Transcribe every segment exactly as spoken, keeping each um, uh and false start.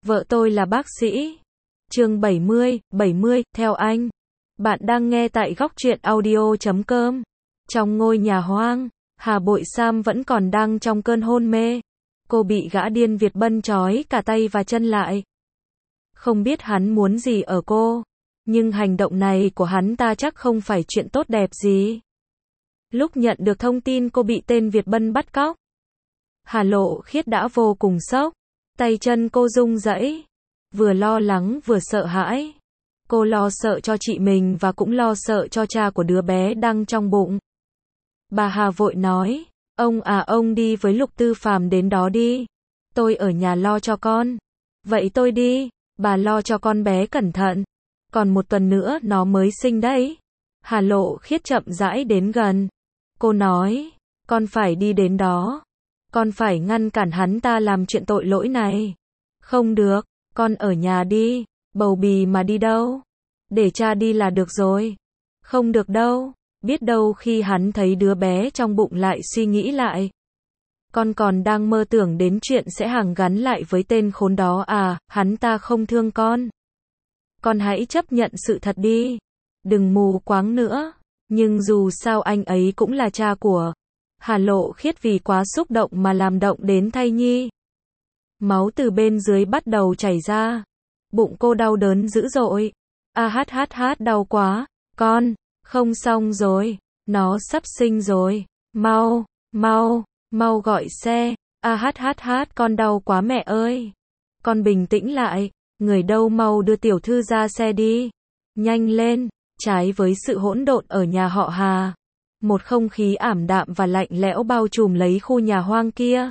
Vợ tôi là bác sĩ. Chương bảy mươi, bảy mươi, theo anh. Bạn đang nghe tại góc truyện audio chấm com. Trong ngôi nhà hoang, Hà Bội Sam vẫn còn đang trong cơn hôn mê. Cô bị gã điên Việt Bân trói cả tay và chân lại. Không biết hắn muốn gì ở cô, nhưng hành động này của hắn ta chắc không phải chuyện tốt đẹp gì. Lúc nhận được thông tin cô bị tên Việt Bân bắt cóc, Hà Lộ Khiết đã vô cùng sốc. Tay chân cô run rẩy, vừa lo lắng vừa sợ hãi. Cô lo sợ cho chị mình và cũng lo sợ cho cha của đứa bé đang trong bụng. Bà Hà vội nói, ông à ông đi với Lục Tư Phàm đến đó đi. Tôi ở nhà lo cho con. Vậy tôi đi, bà lo cho con bé cẩn thận. Còn một tuần nữa nó mới sinh đấy. Hà Lộ Khiết chậm rãi đến gần. Cô nói, con phải đi đến đó. Con phải ngăn cản hắn ta làm chuyện tội lỗi này. Không được, con ở nhà đi, bầu bì mà đi đâu? Để cha đi là được rồi. Không được đâu, biết đâu khi hắn thấy đứa bé trong bụng lại suy nghĩ lại. Con còn đang mơ tưởng đến chuyện sẽ hàn gắn lại với tên khốn đó à, hắn ta không thương con. Con hãy chấp nhận sự thật đi, đừng mù quáng nữa, nhưng dù sao anh ấy cũng là cha của. Hà Lộ Khiết vì quá xúc động mà làm động đến thai nhi. Máu từ bên dưới bắt đầu chảy ra. Bụng cô đau đớn dữ dội. A hát hát hát đau quá. Con, không xong rồi. Nó sắp sinh rồi. Mau, mau, mau gọi xe. A hát hát hát con đau quá mẹ ơi. Con bình tĩnh lại. Người đâu mau đưa tiểu thư ra xe đi. Nhanh lên. Trái với sự hỗn độn ở nhà họ Hà, một không khí ảm đạm và lạnh lẽo bao trùm lấy khu nhà hoang kia.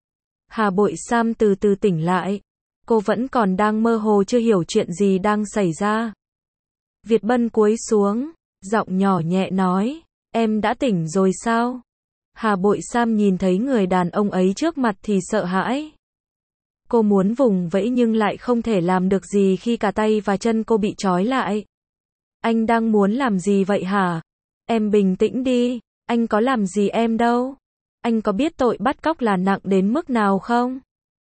Hà Bội Sam từ từ tỉnh lại. Cô vẫn còn đang mơ hồ chưa hiểu chuyện gì đang xảy ra. Việt Bân cúi xuống, giọng nhỏ nhẹ nói, em đã tỉnh rồi sao? Hà Bội Sam nhìn thấy người đàn ông ấy trước mặt thì sợ hãi. Cô muốn vùng vẫy nhưng lại không thể làm được gì khi cả tay và chân cô bị trói lại. Anh đang muốn làm gì vậy hả? Em bình tĩnh đi, anh có làm gì em đâu. Anh có biết tội bắt cóc là nặng đến mức nào không?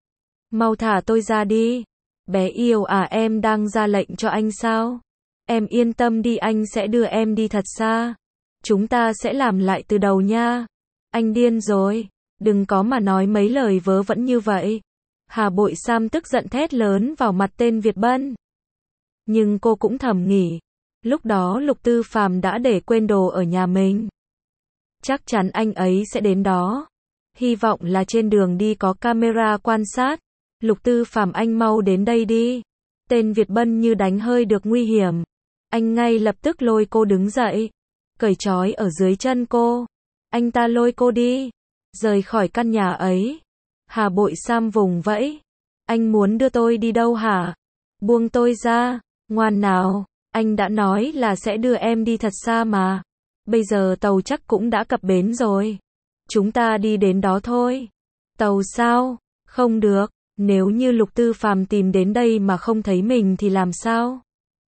Mau thả tôi ra đi. Bé yêu à, em đang ra lệnh cho anh sao? Em yên tâm đi, anh sẽ đưa em đi thật xa. Chúng ta sẽ làm lại từ đầu nha. Anh điên rồi, đừng có mà nói mấy lời vớ vẩn như vậy. Hà Bội Sam tức giận thét lớn vào mặt tên Việt Bân. Nhưng cô cũng thầm nghĩ, lúc đó Lục Tư Phàm đã để quên đồ ở nhà mình. Chắc chắn anh ấy sẽ đến đó. Hy vọng là trên đường đi có camera quan sát. Lục Tư Phàm anh mau đến đây đi. Tên Việt Bân như đánh hơi được nguy hiểm. Anh ngay lập tức lôi cô đứng dậy. Cởi trói ở dưới chân cô. Anh ta lôi cô đi. Rời khỏi căn nhà ấy. Hà Bội Sam vùng vẫy. Anh muốn đưa tôi đi đâu hả? Buông tôi ra. Ngoan nào. Anh đã nói là sẽ đưa em đi thật xa mà. Bây giờ tàu chắc cũng đã cập bến rồi. Chúng ta đi đến đó thôi. Tàu sao? Không được. Nếu như Lục Tư Phàm tìm đến đây mà không thấy mình thì làm sao?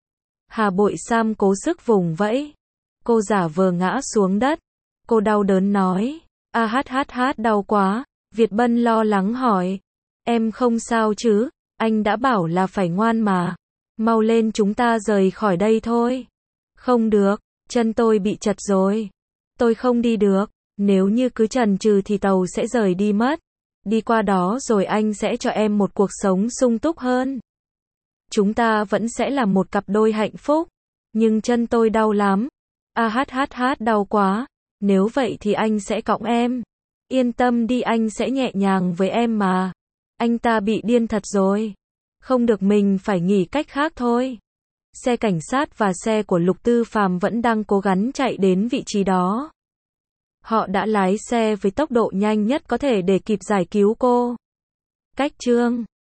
Hà Bội Sam cố sức vùng vẫy. Cô giả vờ ngã xuống đất. Cô đau đớn nói. A hát hát hát đau quá. Việt Bân lo lắng hỏi. Em không sao chứ? Anh đã bảo là phải ngoan mà. Mau lên, chúng ta rời khỏi đây thôi. Không được, chân tôi bị chật rồi. Tôi không đi được. Nếu như cứ chần chừ thì tàu sẽ rời đi mất. Đi qua đó rồi anh sẽ cho em một cuộc sống sung túc hơn. Chúng ta vẫn sẽ là một cặp đôi hạnh phúc. Nhưng chân tôi đau lắm. A hát hát hát đau quá. Nếu vậy thì anh sẽ cõng em. Yên tâm đi, anh sẽ nhẹ nhàng với em mà. Anh ta bị điên thật rồi. Không được, mình phải nghĩ cách khác thôi. Xe cảnh sát và xe của Lục Tư Phàm vẫn đang cố gắng chạy đến vị trí đó. Họ đã lái xe với tốc độ nhanh nhất có thể để kịp giải cứu cô. Cách chương